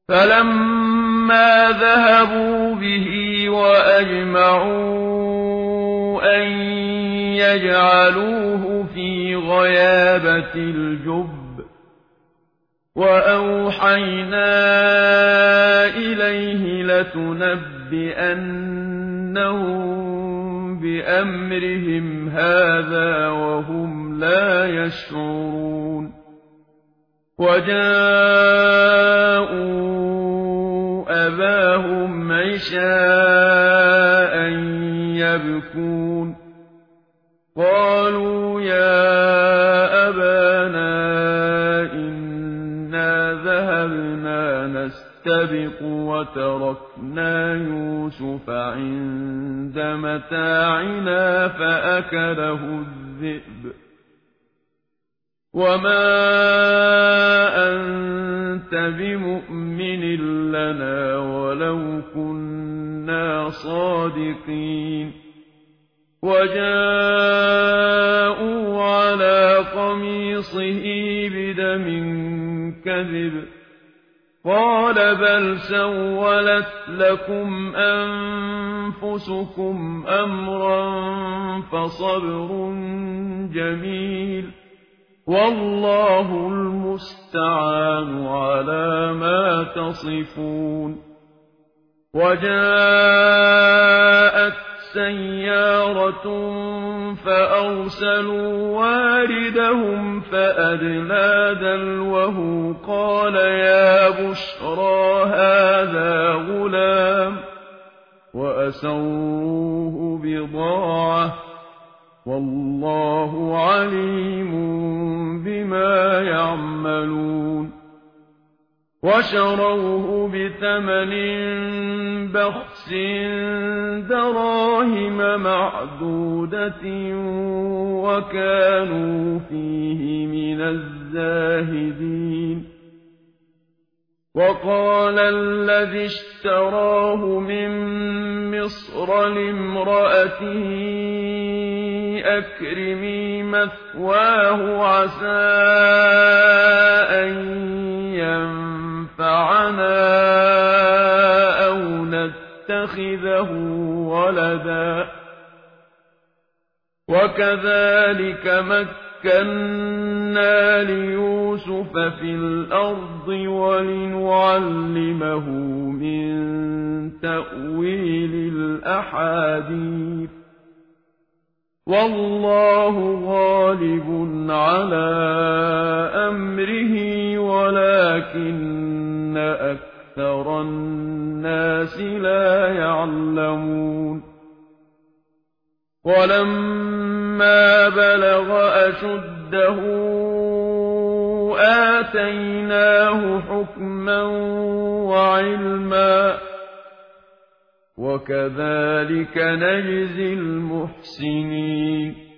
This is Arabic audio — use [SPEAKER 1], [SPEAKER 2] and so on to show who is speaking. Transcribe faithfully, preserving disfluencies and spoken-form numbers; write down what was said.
[SPEAKER 1] فلما ذهبوا به وأجمعوا أن يجعلوه في غيابة الجب وأوحينا إليه لتنبئنهم بأمرهم هذا وهم لا يشعرون وجاءوا أباهم عشاء يبكون قالوا يا أبانا إنا ذهبنا نستبق وتركنا يوسف عند متاعنا فأكله الذئب وما أنت بمؤمن لنا ولو كنا صادقين وجاءوا على قميصه بدم كذب قال بل سولت لكم أنفسكم أمرا فصبر جميل والله المستعان على ما تصفون وجاءت سيارة فأرسلوا واردهم فأدلى دلوه قال يا بشرى هذا غلام وأسروه بضاعة والله عليم بما يعملون وشروه بثمن بخس دراهم معدودة وكانوا فيه من الزاهدين وقال الذي اشتراه من مصر لامرأته أكرمي مثواه عسى أن ينفعنا أو نتخذه ولدا وكذلك مكنا ليوسف في الأرض ولنعلمه من تأويل الأحاديث والله غالب على أمره ولكن أكثر الناس لا يعلمون ولما بلغ أشده آتيناه حكما وعلما وكذلك نجزي المحسنين